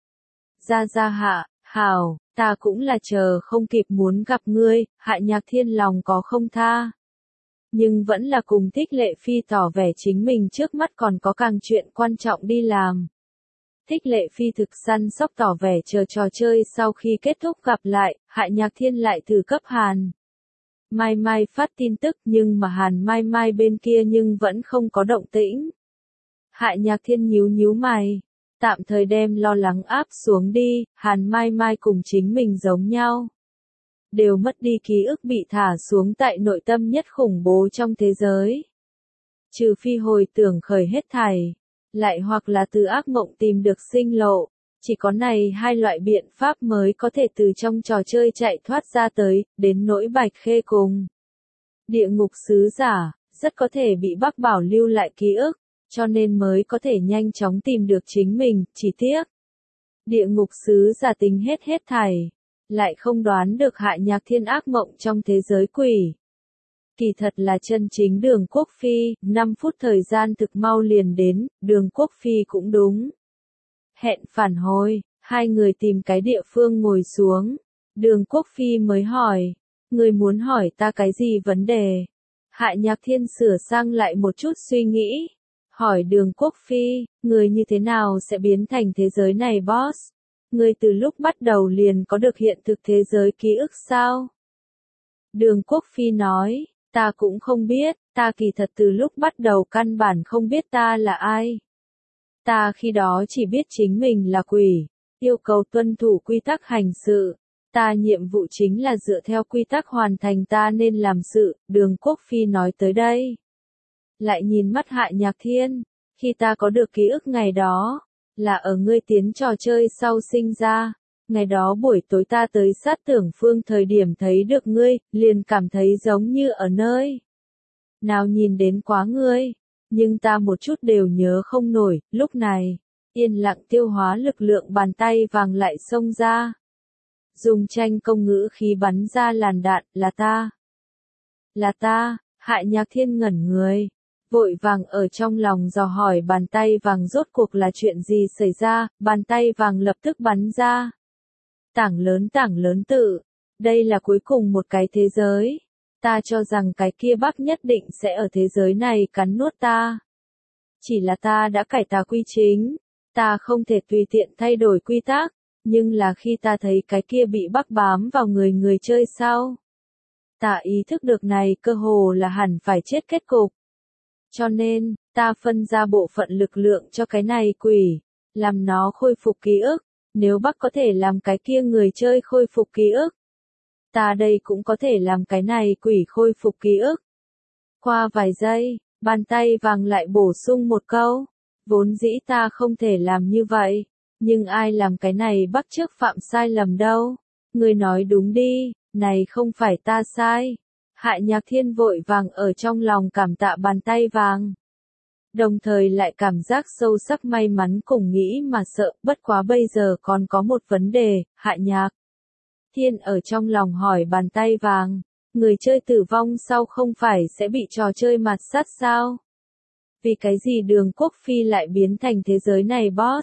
S1: Ra ra hạ, hảo, ta cũng là chờ không kịp muốn gặp ngươi, Hạ Nhạc Thiên lòng có không tha. Nhưng vẫn là cùng Thích Lệ Phi tỏ vẻ chính mình trước mắt còn có càng chuyện quan trọng đi làm. Thích Lệ Phi thực săn sóc tỏ vẻ chờ trò chơi sau khi kết thúc gặp lại, Hạ Nhạc Thiên lại thử cấp Hàn. Mai Mai phát tin tức nhưng mà Hàn Mai Mai bên kia nhưng vẫn không có động tĩnh. Hạ Nhạc Thiên nhíu nhíu mày. Tạm thời đem lo lắng áp xuống đi, Hàn Mai Mai cùng chính mình giống nhau. Đều mất đi ký ức bị thả xuống tại nội tâm nhất khủng bố trong thế giới. Trừ phi hồi tưởng khởi hết thảy, lại hoặc là từ ác mộng tìm được sinh lộ, chỉ có này hai loại biện pháp mới có thể từ trong trò chơi chạy thoát ra tới, đến nỗi Bạch Khê cùng. Địa ngục sứ giả, rất có thể bị Bắc Bảo lưu lại ký ức. Cho nên mới có thể nhanh chóng tìm được chính mình, chỉ tiếc. Địa ngục sứ giả tính hết hết thảy, lại không đoán được Hạ Nhạc Thiên ác mộng trong thế giới quỷ. Kỳ thật là chân chính Đường Quốc Phi, năm phút thời gian thực mau liền đến, Đường Quốc Phi cũng đúng. Hẹn phản hồi, hai người tìm cái địa phương ngồi xuống. Đường Quốc Phi mới hỏi, người muốn hỏi ta cái gì vấn đề? Hạ Nhạc Thiên sửa sang lại một chút suy nghĩ. Hỏi Đường Quốc Phi, người như thế nào sẽ biến thành thế giới này boss? Người từ lúc bắt đầu liền có được hiện thực thế giới ký ức sao? Đường Quốc Phi nói, ta cũng không biết, ta kỳ thật từ lúc bắt đầu căn bản không biết ta là ai. Ta khi đó chỉ biết chính mình là quỷ, yêu cầu tuân thủ quy tắc hành sự. Ta nhiệm vụ chính là dựa theo quy tắc hoàn thành ta nên làm sự, Đường Quốc Phi nói tới đây. Lại nhìn mắt Hạ Nhạc Thiên, khi ta có được ký ức ngày đó, là ở ngươi tiến trò chơi sau sinh ra, ngày đó buổi tối ta tới sát tưởng phương thời điểm thấy được ngươi, liền cảm thấy giống như ở nơi nào nhìn đến quá ngươi, nhưng ta một chút đều nhớ không nổi, lúc này, yên lặng tiêu hóa lực lượng bàn tay vàng lại xông ra. Dùng tranh công ngữ khí bắn ra làn đạn, là ta. Là ta, Hạ Nhạc Thiên ngẩn người. Vội vàng ở trong lòng dò hỏi bàn tay vàng rốt cuộc là chuyện gì xảy ra, bàn tay vàng lập tức bắn ra. Tảng lớn tảng lớn tự, đây là cuối cùng một cái thế giới. Ta cho rằng cái kia Bắc nhất định sẽ ở thế giới này cắn nuốt ta. Chỉ là ta đã cải tà quy chính, ta không thể tùy tiện thay đổi quy tắc, nhưng là khi ta thấy cái kia bị Bắc bám vào người người chơi sau. Ta ý thức được này cơ hồ là hẳn phải chết kết cục. Cho nên, ta phân ra bộ phận lực lượng cho cái này quỷ, làm nó khôi phục ký ức, nếu Bắc có thể làm cái kia người chơi khôi phục ký ức. Ta đây cũng có thể làm cái này quỷ khôi phục ký ức. Qua vài giây, bàn tay vàng lại bổ sung một câu, vốn dĩ ta không thể làm như vậy, nhưng ai làm cái này Bắc trước phạm sai lầm đâu, người nói đúng đi, này không phải ta sai. Hạ Nhạc Thiên vội vàng ở trong lòng cảm tạ bàn tay vàng. Đồng thời lại cảm giác sâu sắc may mắn cùng nghĩ mà sợ, bất quá bây giờ còn có một vấn đề, Hạ Nhạc Thiên ở trong lòng hỏi bàn tay vàng, người chơi tử vong sau không phải sẽ bị trò chơi mạt sát sao? Vì cái gì Đường Quốc Phi lại biến thành thế giới này boss?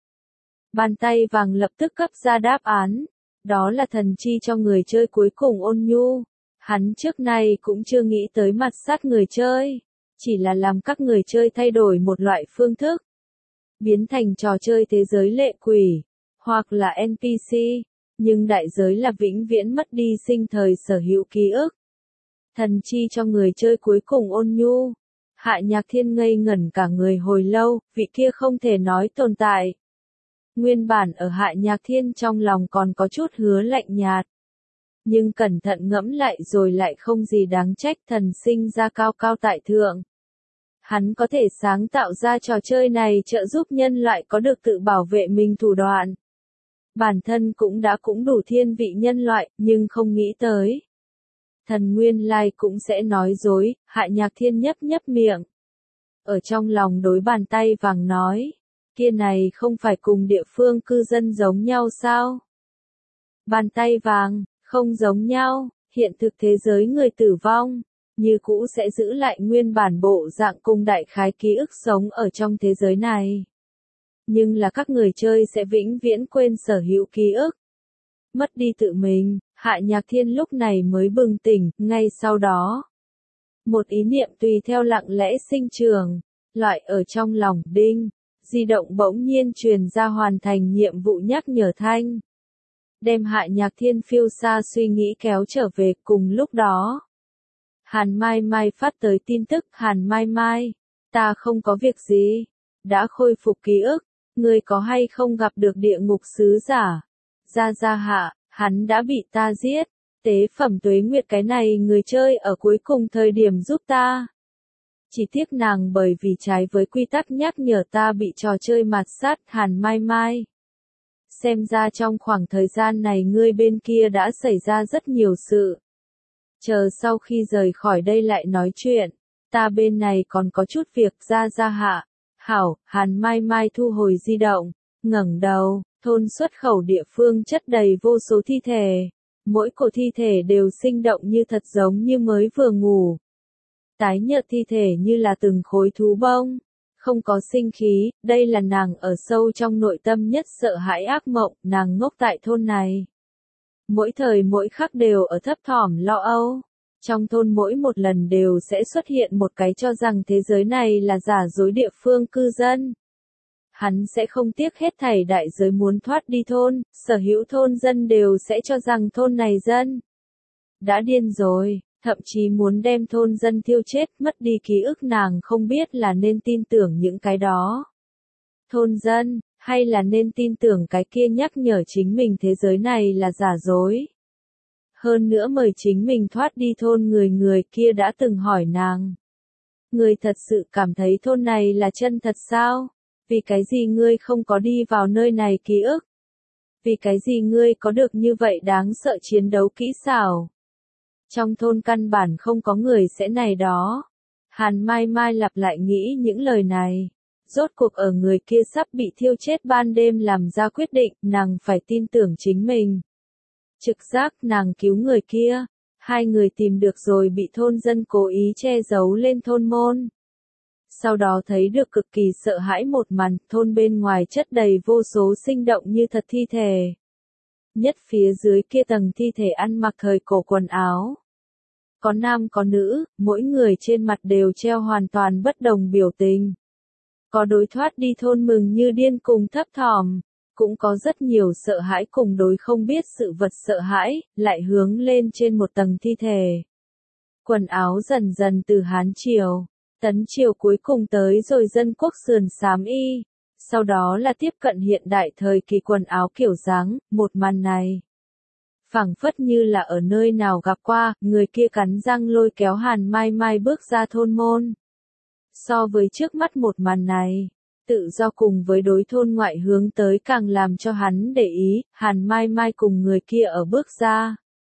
S1: Bàn tay vàng lập tức cấp ra đáp án, đó là thần chi cho người chơi cuối cùng ôn nhu. Hắn trước nay cũng chưa nghĩ tới mạt sát người chơi, chỉ là làm các người chơi thay đổi một loại phương thức, biến thành trò chơi thế giới lệ quỷ, hoặc là en pê xê, nhưng đại giới là vĩnh viễn mất đi sinh thời sở hữu ký ức. Thần chi cho người chơi cuối cùng ôn nhu. Hạ Nhạc Thiên ngây ngẩn cả người hồi lâu, vị kia không thể nói tồn tại. Nguyên bản ở Hạ Nhạc Thiên trong lòng còn có chút hứa lạnh nhạt. Nhưng cẩn thận ngẫm lại rồi lại không gì đáng trách, thần sinh ra cao cao tại thượng. Hắn có thể sáng tạo ra trò chơi này trợ giúp nhân loại có được tự bảo vệ mình thủ đoạn. Bản thân cũng đã cũng đủ thiên vị nhân loại, nhưng không nghĩ tới. Thần nguyên lai cũng sẽ nói dối, Hạ Nhạc Thiên nhấp nhấp miệng. Ở trong lòng đối bàn tay vàng nói, kia này không phải cùng địa phương cư dân giống nhau sao? Bàn tay vàng, không giống nhau, hiện thực thế giới người tử vong, như cũ sẽ giữ lại nguyên bản bộ dạng cùng đại khái ký ức sống ở trong thế giới này. Nhưng là các người chơi sẽ vĩnh viễn quên sở hữu ký ức. Mất đi tự mình, Hạ Nhạc Thiên lúc này mới bừng tỉnh, ngay sau đó. Một ý niệm tùy theo lặng lẽ sinh trường, loại ở trong lòng đinh, di động bỗng nhiên truyền ra hoàn thành nhiệm vụ nhắc nhở thanh. Đem Hạ Nhạc Thiên phiêu xa suy nghĩ kéo trở về cùng lúc đó. Hàn Mai Mai phát tới tin tức, Hàn Mai Mai, ta không có việc gì, đã khôi phục ký ức, ngươi có hay không gặp được địa ngục sứ giả? Gia Gia Hạ, hắn đã bị ta giết, tế phẩm Tuế Nguyệt cái này người chơi ở cuối cùng thời điểm giúp ta. Chỉ tiếc nàng bởi vì trái với quy tắc nhắc nhở ta bị trò chơi mạt sát, Hàn Mai Mai. Xem ra trong khoảng thời gian này ngươi bên kia đã xảy ra rất nhiều sự. Chờ sau khi rời khỏi đây lại nói chuyện, ta bên này còn có chút việc. Gia Gia Hạ. Hảo, Hàn Mai Mai thu hồi di động, ngẩng đầu, thôn xuất khẩu địa phương chất đầy vô số thi thể. Mỗi cổ thi thể đều sinh động như thật giống như mới vừa ngủ. Tái nhợt thi thể như là từng khối thú bông. Không có sinh khí, đây là nàng ở sâu trong nội tâm nhất sợ hãi ác mộng, nàng ngốc tại thôn này. Mỗi thời mỗi khắc đều ở thấp thỏm lo âu. Trong thôn mỗi một lần đều sẽ xuất hiện một cái cho rằng thế giới này là giả dối địa phương cư dân. Hắn sẽ không tiếc hết thảy đại giới muốn thoát đi thôn, sở hữu thôn dân đều sẽ cho rằng thôn này dân đã điên rồi, thậm chí muốn đem thôn dân thiêu chết, mất đi ký ức. Nàng không biết là nên tin tưởng những cái đó thôn dân, hay là nên tin tưởng cái kia nhắc nhở chính mình thế giới này là giả dối. Hơn nữa mời chính mình thoát đi thôn người người kia đã từng hỏi nàng. Ngươi thật sự cảm thấy thôn này là chân thật sao? Vì cái gì ngươi không có đi vào nơi này ký ức? Vì cái gì ngươi có được như vậy đáng sợ chiến đấu kỹ xảo? Trong thôn căn bản không có người sẽ này đó. Hàn Mai Mai lặp lại nghĩ những lời này. Rốt cuộc ở người kia sắp bị thiêu chết ban đêm làm ra quyết định, nàng phải tin tưởng chính mình. Trực giác nàng cứu người kia. Hai người tìm được rồi bị thôn dân cố ý che giấu lên thôn môn. Sau đó thấy được cực kỳ sợ hãi một màn, thôn bên ngoài chất đầy vô số sinh động như thật thi thể. Nhất phía dưới kia tầng thi thể ăn mặc thời cổ quần áo. Có nam có nữ, mỗi người trên mặt đều treo hoàn toàn bất đồng biểu tình. Có đối thoát đi thôn mừng như điên cùng thấp thỏm, cũng có rất nhiều sợ hãi cùng đối không biết sự vật sợ hãi, lại hướng lên trên một tầng thi thể. Quần áo dần dần từ Hán Triều, Tấn Triều cuối cùng tới rồi dân quốc sườn xám y, sau đó là tiếp cận hiện đại thời kỳ quần áo kiểu dáng, một màn này. Phảng phất như là ở nơi nào gặp qua, người kia cắn răng lôi kéo Hàn Mai Mai bước ra thôn môn. So với trước mắt một màn này, tự do cùng với đối thôn ngoại hướng tới càng làm cho hắn để ý, Hàn Mai Mai cùng người kia ở bước ra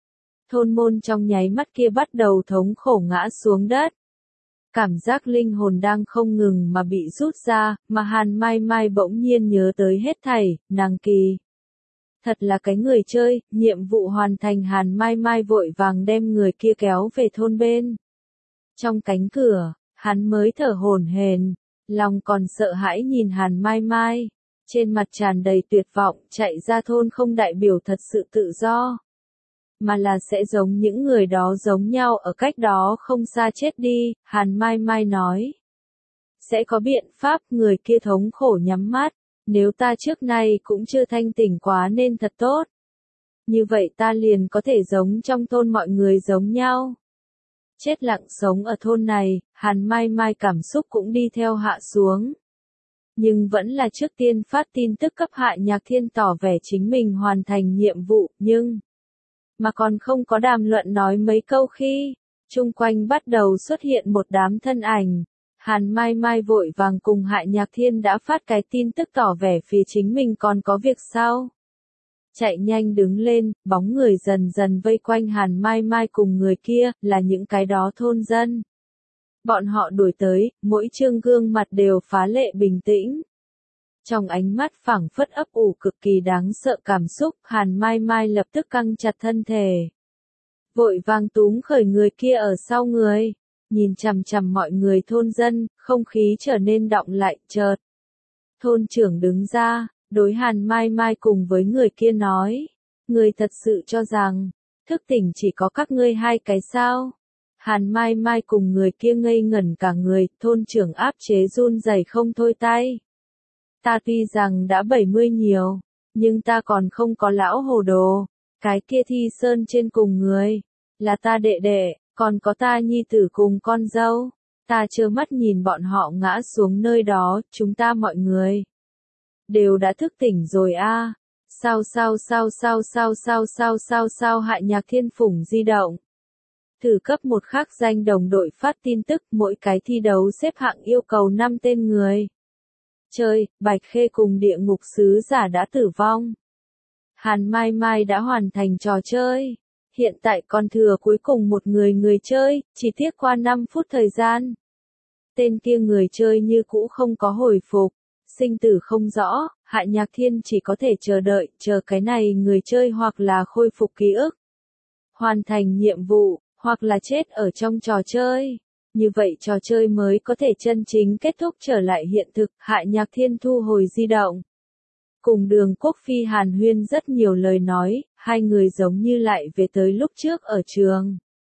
S1: thôn môn trong nháy mắt kia bắt đầu thống khổ ngã xuống đất. Cảm giác linh hồn đang không ngừng mà bị rút ra, mà Hàn Mai Mai bỗng nhiên nhớ tới hết thảy, nàng kỳ. Thật là cái người chơi, nhiệm vụ hoàn thành Hàn Mai Mai vội vàng đem người kia kéo về thôn bên. Trong cánh cửa, hắn mới thở hổn hển, lòng còn sợ hãi nhìn Hàn Mai Mai. Trên mặt tràn đầy tuyệt vọng, chạy ra thôn không đại biểu thật sự tự do. Mà là sẽ giống những người đó giống nhau ở cách đó không xa chết đi, Hàn Mai Mai nói. Sẽ có biện pháp, người kia thống khổ nhắm mắt, nếu ta trước nay cũng chưa thanh tỉnh quá nên thật tốt. Như vậy ta liền có thể giống trong thôn mọi người giống nhau. Chết lặng sống ở thôn này, Hàn Mai Mai cảm xúc cũng đi theo hạ xuống. Nhưng vẫn là trước tiên phát tin tức cấp Hạ Nhạc Thiên tỏ vẻ chính mình hoàn thành nhiệm vụ, nhưng mà còn không có đàm luận nói mấy câu khi chung quanh bắt đầu xuất hiện một đám thân ảnh. Hàn Mai Mai vội vàng cùng Hạ Nhạc Thiên đã phát cái tin tức tỏ vẻ phía chính mình còn có việc sau. Chạy nhanh đứng lên, bóng người dần dần vây quanh Hàn Mai Mai cùng người kia, là những cái đó thôn dân. Bọn họ đuổi tới, mỗi trương gương mặt đều phá lệ bình tĩnh. Trong ánh mắt phảng phất ấp ủ cực kỳ đáng sợ cảm xúc, Hàn Mai Mai lập tức căng chặt thân thể. Vội vàng túm khởi người kia ở sau người, nhìn chằm chằm mọi người thôn dân, không khí trở nên đọng lại, chợt. Thôn trưởng đứng ra, đối Hàn Mai Mai cùng với người kia nói, người thật sự cho rằng, thức tỉnh chỉ có các ngươi hai cái sao? Hàn Mai Mai cùng người kia ngây ngẩn cả người, thôn trưởng áp chế run rẩy không thôi tay. Ta tuy rằng đã bảy mươi nhiều, nhưng ta còn không có lão hồ đồ, cái kia Thi Sơn trên cùng người, là ta đệ đệ, còn có ta nhi tử cùng con dâu, ta trơ mắt nhìn bọn họ ngã xuống nơi đó, chúng ta mọi người đều đã thức tỉnh rồi a. Sao sao sao sao sao sao sao sao sao Hạ Nhạc Thiên phủng di động. Thử cấp một khắc danh đồng đội phát tin tức, mỗi cái thi đấu xếp hạng yêu cầu năm tên người. Chơi, Bạch Khê cùng địa ngục sứ giả đã tử vong. Hàn Mai Mai đã hoàn thành trò chơi. Hiện tại còn thừa cuối cùng một người người chơi, chỉ tiếc qua năm phút thời gian. Tên kia người chơi như cũ không có hồi phục, sinh tử không rõ, Hạ Nhạc Thiên chỉ có thể chờ đợi, chờ cái này người chơi hoặc là khôi phục ký ức, hoàn thành nhiệm vụ, hoặc là chết ở trong trò chơi. Như vậy trò chơi mới có thể chân chính kết thúc trở lại hiện thực. Hạ Nhạc Thiên thu hồi di động. Cùng Đường Quốc Phi hàn huyên rất nhiều lời nói, hai người giống như lại về tới lúc trước ở trường.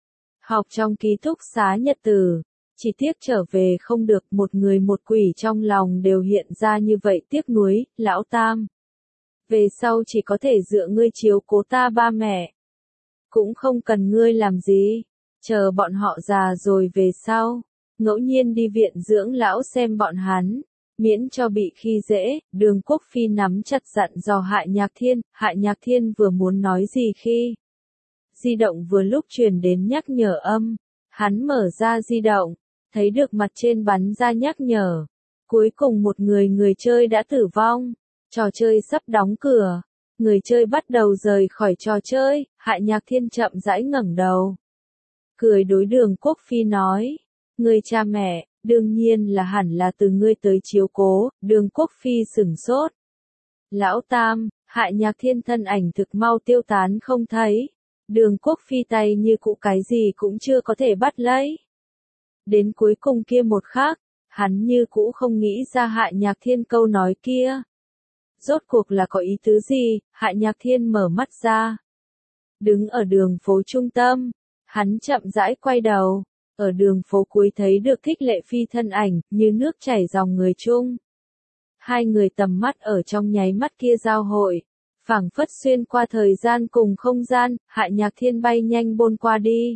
S1: Học trong ký túc xá nhật tử. Chỉ tiếc trở về không được, một người một quỷ trong lòng đều hiện ra như vậy tiếc nuối, lão tam. Về sau chỉ có thể dựa ngươi chiếu cố ta ba mẹ. Cũng không cần ngươi làm gì. Chờ bọn họ già rồi về sau, ngẫu nhiên đi viện dưỡng lão xem bọn hắn, miễn cho bị khi dễ. Đường Quốc Phi nắm chặt dặn dò Hạ Nhạc Thiên, Hạ Nhạc Thiên vừa muốn nói gì khi di động vừa lúc truyền đến nhắc nhở âm, hắn mở ra di động, thấy được mặt trên bắn ra nhắc nhở, cuối cùng một người người chơi đã tử vong, trò chơi sắp đóng cửa, người chơi bắt đầu rời khỏi trò chơi. Hạ Nhạc Thiên chậm rãi ngẩng đầu, cười đối Đường Quốc Phi nói, người cha mẹ, đương nhiên là hẳn là từ ngươi tới chiếu cố. Đường Quốc Phi sửng sốt. Lão tam, Hạ Nhạc Thiên thân ảnh thực mau tiêu tán không thấy. Đường Quốc Phi tay như cũ cái gì cũng chưa có thể bắt lấy. Đến cuối cùng kia một khắc, hắn như cũ không nghĩ ra Hạ Nhạc Thiên câu nói kia. Rốt cuộc là có ý tứ gì? Hạ Nhạc Thiên mở mắt ra. Đứng ở đường phố trung tâm. Hắn chậm rãi quay đầu, ở đường phố cuối thấy được Thích Lệ Phi thân ảnh, như nước chảy dòng người chung. Hai người tầm mắt ở trong nháy mắt kia giao hội, phảng phất xuyên qua thời gian cùng không gian. Hạ Nhạc Thiên bay nhanh bôn qua đi,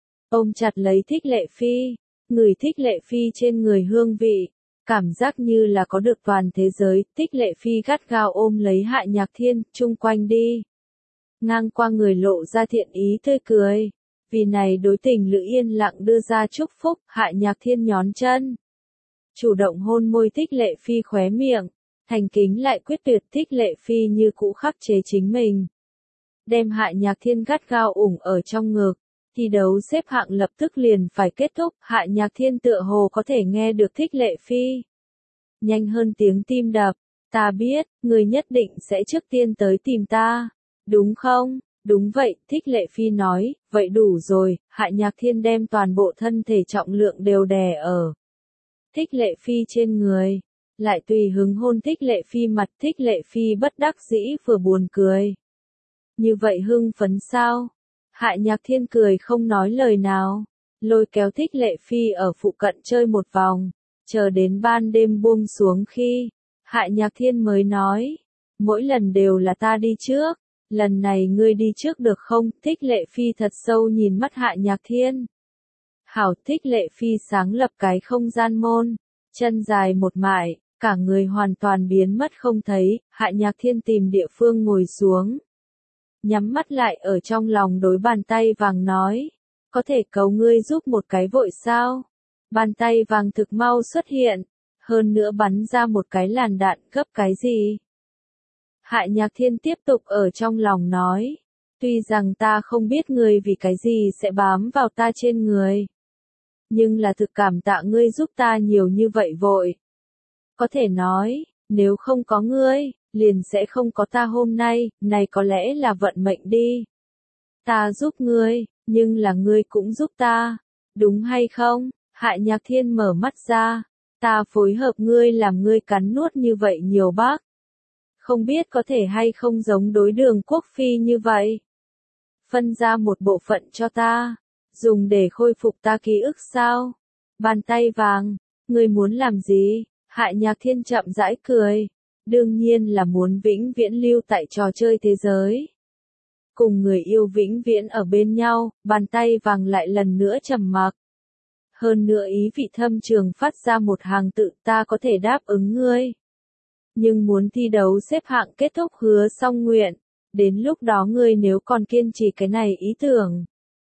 S1: ôm chặt lấy Thích Lệ Phi, người Thích Lệ Phi trên người hương vị, cảm giác như là có được toàn thế giới. Thích Lệ Phi gắt gao ôm lấy Hạ Nhạc Thiên, chung quanh đi ngang qua người lộ ra thiện ý tươi cười. Vì này đối tình lữ yên lặng đưa ra chúc phúc. Hạ Nhạc Thiên nhón chân, chủ động hôn môi Thích Lệ Phi khóe miệng, thành kính lại quyết tuyệt. Thích Lệ Phi như cũ khắc chế chính mình, đem Hạ Nhạc Thiên gắt gao ủng ở trong ngực. Thi đấu xếp hạng lập tức liền phải kết thúc, Hạ Nhạc Thiên tựa hồ có thể nghe được Thích Lệ Phi. Nhanh hơn tiếng tim đập, ta biết, người nhất định sẽ trước tiên tới tìm ta, đúng không? Đúng vậy, Thích Lệ Phi nói, vậy đủ rồi, Hạ Nhạc Thiên đem toàn bộ thân thể trọng lượng đều đè ở Thích Lệ Phi trên người, lại tùy hứng hôn Thích Lệ Phi mặt. Thích Lệ Phi bất đắc dĩ vừa buồn cười. Như vậy hưng phấn sao? Hạ Nhạc Thiên cười không nói lời nào, lôi kéo Thích Lệ Phi ở phụ cận chơi một vòng, chờ đến ban đêm buông xuống khi, Hạ Nhạc Thiên mới nói, mỗi lần đều là ta đi trước, lần này ngươi đi trước được không? Thích Lệ Phi thật sâu nhìn mắt Hạ Nhạc Thiên. Hảo. Thích Lệ Phi sáng lập cái không gian môn, chân dài một mại, cả người hoàn toàn biến mất không thấy. Hạ Nhạc Thiên tìm địa phương ngồi xuống, nhắm mắt lại ở trong lòng đối bàn tay vàng nói, có thể cầu ngươi giúp một cái vội sao? Bàn tay vàng thực mau xuất hiện, hơn nữa bắn ra một cái làn đạn. Cấp cái gì? Hạ Nhạc Thiên tiếp tục ở trong lòng nói, tuy rằng ta không biết ngươi vì cái gì sẽ bám vào ta trên người, nhưng là thực cảm tạ ngươi giúp ta nhiều như vậy vội. Có thể nói, nếu không có ngươi, liền sẽ không có ta hôm nay, này có lẽ là vận mệnh đi. Ta giúp ngươi, nhưng là ngươi cũng giúp ta, đúng hay không? Hạ Nhạc Thiên mở mắt ra, ta phối hợp ngươi làm ngươi cắn nuốt như vậy nhiều bác. Không biết có thể hay không giống đối Đường Quốc Phi như vậy. Phân ra một bộ phận cho ta, dùng để khôi phục ta ký ức sao? Bàn tay vàng, ngươi muốn làm gì? Hạ Nhạc Thiên chậm rãi cười, đương nhiên là muốn vĩnh viễn lưu tại trò chơi thế giới. Cùng người yêu vĩnh viễn ở bên nhau. Bàn tay vàng lại lần nữa trầm mặc. Hơn nữa ý vị thâm trường phát ra một hàng tự, ta có thể đáp ứng ngươi. Nhưng muốn thi đấu xếp hạng kết thúc hứa xong nguyện, đến lúc đó ngươi nếu còn kiên trì cái này ý tưởng,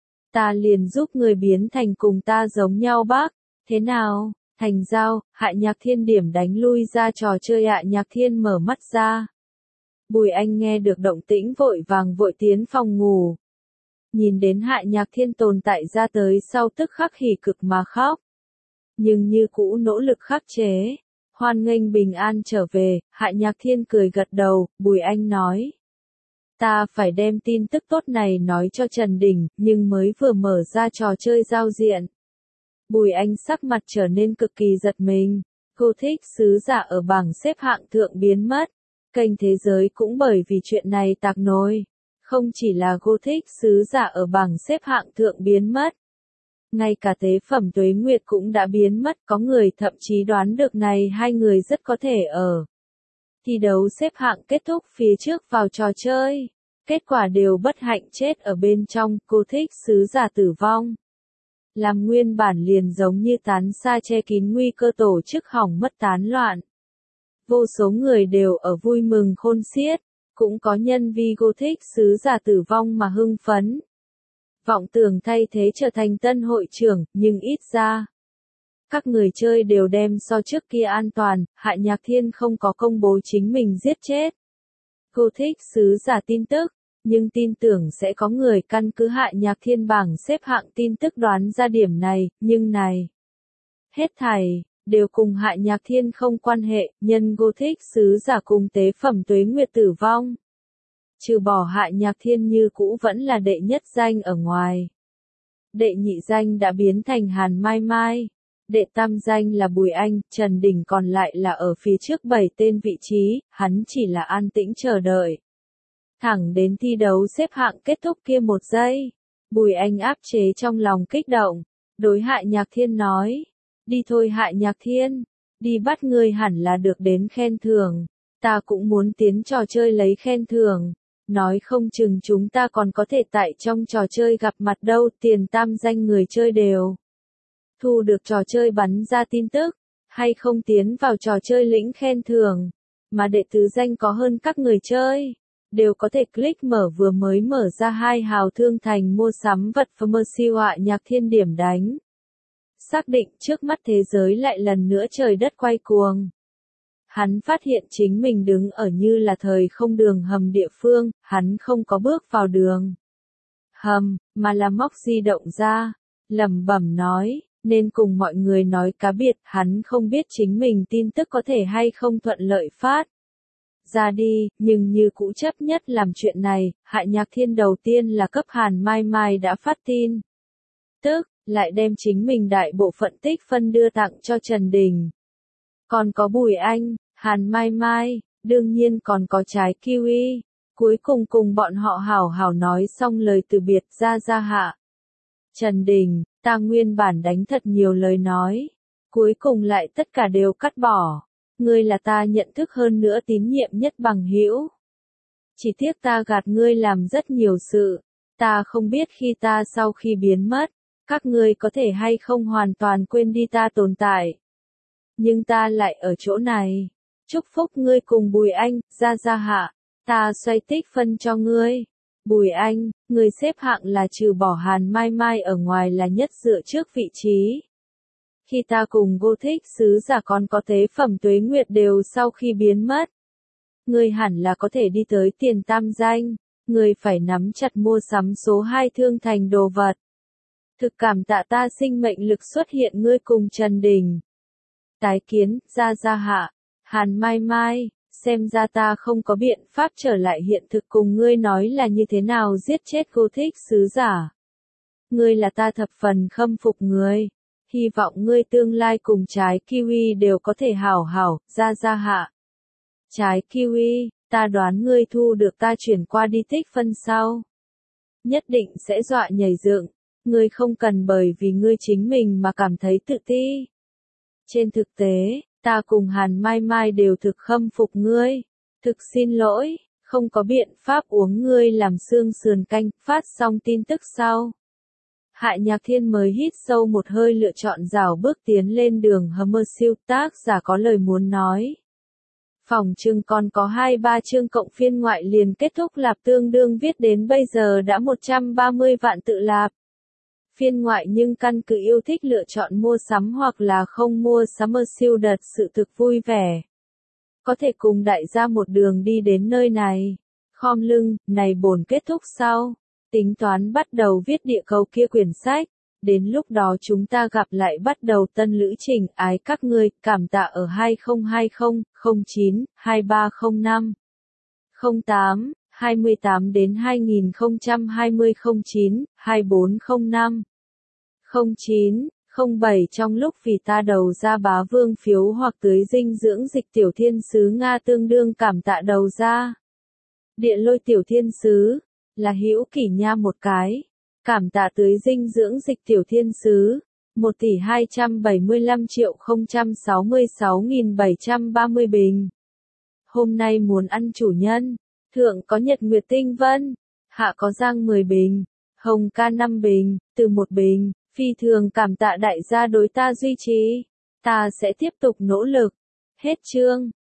S1: ta liền giúp ngươi biến thành cùng ta giống nhau bác, thế nào? Thành giao. Hạ Nhạc Thiên điểm đánh lui ra trò chơi. Hạ Nhạc Thiên mở mắt ra. Bùi Anh nghe được động tĩnh vội vàng vội tiến phòng ngủ. Nhìn đến Hạ Nhạc Thiên tồn tại ra tới sau tức khắc hỉ cực mà khóc. Nhưng như cũ nỗ lực khắc chế. Hoan nghênh bình an trở về. Hạ Nhạc Thiên cười gật đầu. Bùi Anh nói, ta phải đem tin tức tốt này nói cho Trần Đình, nhưng mới vừa mở ra trò chơi giao diện. Bùi Anh sắc mặt trở nên cực kỳ giật mình. Gothic sứ giả ở bảng xếp hạng thượng biến mất. Kênh thế giới cũng bởi vì chuyện này tạc nổi. Không chỉ là Gothic sứ giả ở bảng xếp hạng thượng biến mất. Ngay cả tế phẩm Tuế Nguyệt cũng đã biến mất. Có người thậm chí đoán được này hai người rất có thể ở thi đấu xếp hạng kết thúc phía trước vào trò chơi. Kết quả đều bất hạnh chết ở bên trong. Gothic sứ giả tử vong. Làm nguyên bản liền giống như tán xa che kín nguy cơ tổ chức hỏng mất tán loạn. Vô số người đều ở vui mừng khôn xiết, cũng có nhân vì Gothic sứ giả tử vong mà hưng phấn. Vọng tưởng thay thế trở thành tân hội trưởng, nhưng ít ra, các người chơi đều đem so trước kia an toàn. Hạ Nhạc Thiên không có công bố chính mình giết chết Gothic sứ giả tin tức, nhưng tin tưởng sẽ có người căn cứ Hạ Nhạc Thiên bảng xếp hạng tin tức đoán ra điểm này, nhưng này, hết thảy đều cùng Hạ Nhạc Thiên không quan hệ. Nhân Gothic sứ giả cùng tế phẩm Tuế Nguyệt tử vong, trừ bỏ Hạ Nhạc Thiên như cũ vẫn là đệ nhất danh ở ngoài. Đệ nhị danh đã biến thành Hàn Mai Mai. Đệ tam danh là Bùi Anh. Trần Đình còn lại là ở phía trước bảy tên vị trí, hắn chỉ là an tĩnh chờ đợi. Thẳng đến thi đấu xếp hạng kết thúc kia một giây, Bùi Anh áp chế trong lòng kích động, đối Hạ Nhạc Thiên nói, đi thôi Hạ Nhạc Thiên, đi bắt ngươi hẳn là được đến khen thưởng, ta cũng muốn tiến trò chơi lấy khen thưởng, nói không chừng chúng ta còn có thể tại trong trò chơi gặp mặt đâu. Tiền tam danh người chơi đều thu được trò chơi bắn ra tin tức, hay không tiến vào trò chơi lĩnh khen thưởng, mà đệ tứ danh có hơn các người chơi, đều có thể click mở vừa mới mở ra hai hào thương thành mua sắm vật phẩm siêu. Hạ Nhạc Thiên điểm đánh. Xác định trước mắt thế giới lại lần nữa trời đất quay cuồng. Hắn phát hiện chính mình đứng ở như là thời không đường hầm địa phương, hắn không có bước vào đường hầm, mà là móc di động ra, lẩm bẩm nói, nên cùng mọi người nói cá biệt, hắn không biết chính mình tin tức có thể hay không thuận lợi phát ra đi, nhưng như cũ chấp nhất làm chuyện này, Hạ Nhạc Thiên đầu tiên là cấp Hàn Mai Mai đã phát tin tức, lại đem chính mình đại bộ phận tích phân đưa tặng cho Trần Đình. Còn có Bùi Anh, Hàn Mai Mai, đương nhiên còn có trái kiwi. Cuối cùng cùng bọn họ hảo hảo nói xong lời từ biệt ra ra Hạ. Trần Đình, ta nguyên bản đánh thật nhiều lời nói. Cuối cùng lại tất cả đều cắt bỏ. Ngươi là ta nhận thức hơn nữa tín nhiệm nhất bằng hữu. Chỉ tiếc ta gạt ngươi làm rất nhiều sự. Ta không biết khi ta sau khi biến mất, các ngươi có thể hay không hoàn toàn quên đi ta tồn tại. Nhưng ta lại ở chỗ này. Chúc phúc ngươi cùng Bùi Anh, ra ra Hạ. Ta xoay tích phân cho ngươi. Bùi Anh, người xếp hạng là trừ bỏ Hàn Mai Mai ở ngoài là nhất dựa trước vị trí. Khi ta cùng Vô Thích sứ giả còn có tế phẩm Tuế Nguyệt đều sau khi biến mất. Ngươi hẳn là có thể đi tới tiền tam danh. Ngươi phải nắm chặt mua sắm số hai thương thành đồ vật. Thực cảm tạ ta sinh mệnh lực xuất hiện ngươi cùng Trần Đình. Tái kiến, ra ra Hạ. Hàn Mai Mai. Xem ra ta không có biện pháp trở lại hiện thực cùng ngươi nói là như thế nào giết chết Cô Thích sứ giả. Ngươi là ta thập phần khâm phục ngươi. Hy vọng ngươi tương lai cùng trái kiwi đều có thể hảo hảo, ra ra Hạ. Trái kiwi, ta đoán ngươi thu được ta chuyển qua đi tích phân sau. Nhất định sẽ dọa nhảy dựng. Ngươi không cần bởi vì ngươi chính mình mà cảm thấy tự ti. Trên thực tế, ta cùng Hàn Mai Mai đều thực khâm phục ngươi. Thực xin lỗi, không có biện pháp uống ngươi làm xương sườn canh, phát xong tin tức sau. Hạ Nhạc Thiên mới hít sâu một hơi lựa chọn rảo bước tiến lên đường hầm siêu tác giả có lời muốn nói. Phòng trưng còn có hai ba chương cộng phiên ngoại liền kết thúc lạp tương đương viết đến bây giờ đã một trăm ba mươi vạn tự lạp. Phiên ngoại nhưng căn cứ yêu thích lựa chọn mua sắm hoặc là không mua sắm siêu đợt sự thực vui vẻ. Có thể cùng đại gia một đường đi đến nơi này. Khom lưng, này bổn kết thúc sau. Tính toán bắt đầu viết địa cầu kia quyển sách. Đến lúc đó chúng ta gặp lại bắt đầu tân lữ trình ái các ngươi, cảm tạ ở hai không hai không, không chín, hai ba không năm, không tám, hai tám đến hai không hai không không chín, hai bốn không năm, không chín, không bảy trong lúc vì ta đầu ra bá vương phiếu hoặc tưới dinh dưỡng dịch tiểu thiên sứ Nga tương đương cảm tạ đầu ra. Địa lôi tiểu thiên sứ, là hữu kỷ nha một cái. Cảm tạ tưới dinh dưỡng dịch tiểu thiên sứ, một tỷ hai trăm bảy mươi lăm triệu không trăm sáu mươi sáu nghìn bảy trăm ba mươi bình. Hôm nay muốn ăn chủ nhân, thượng có nhật nguyệt tinh vân, hạ có giang mười bình, hồng ca năm bình, từ một bình, phi thường cảm tạ đại gia đối ta duy trì, ta sẽ tiếp tục nỗ lực. Hết chương.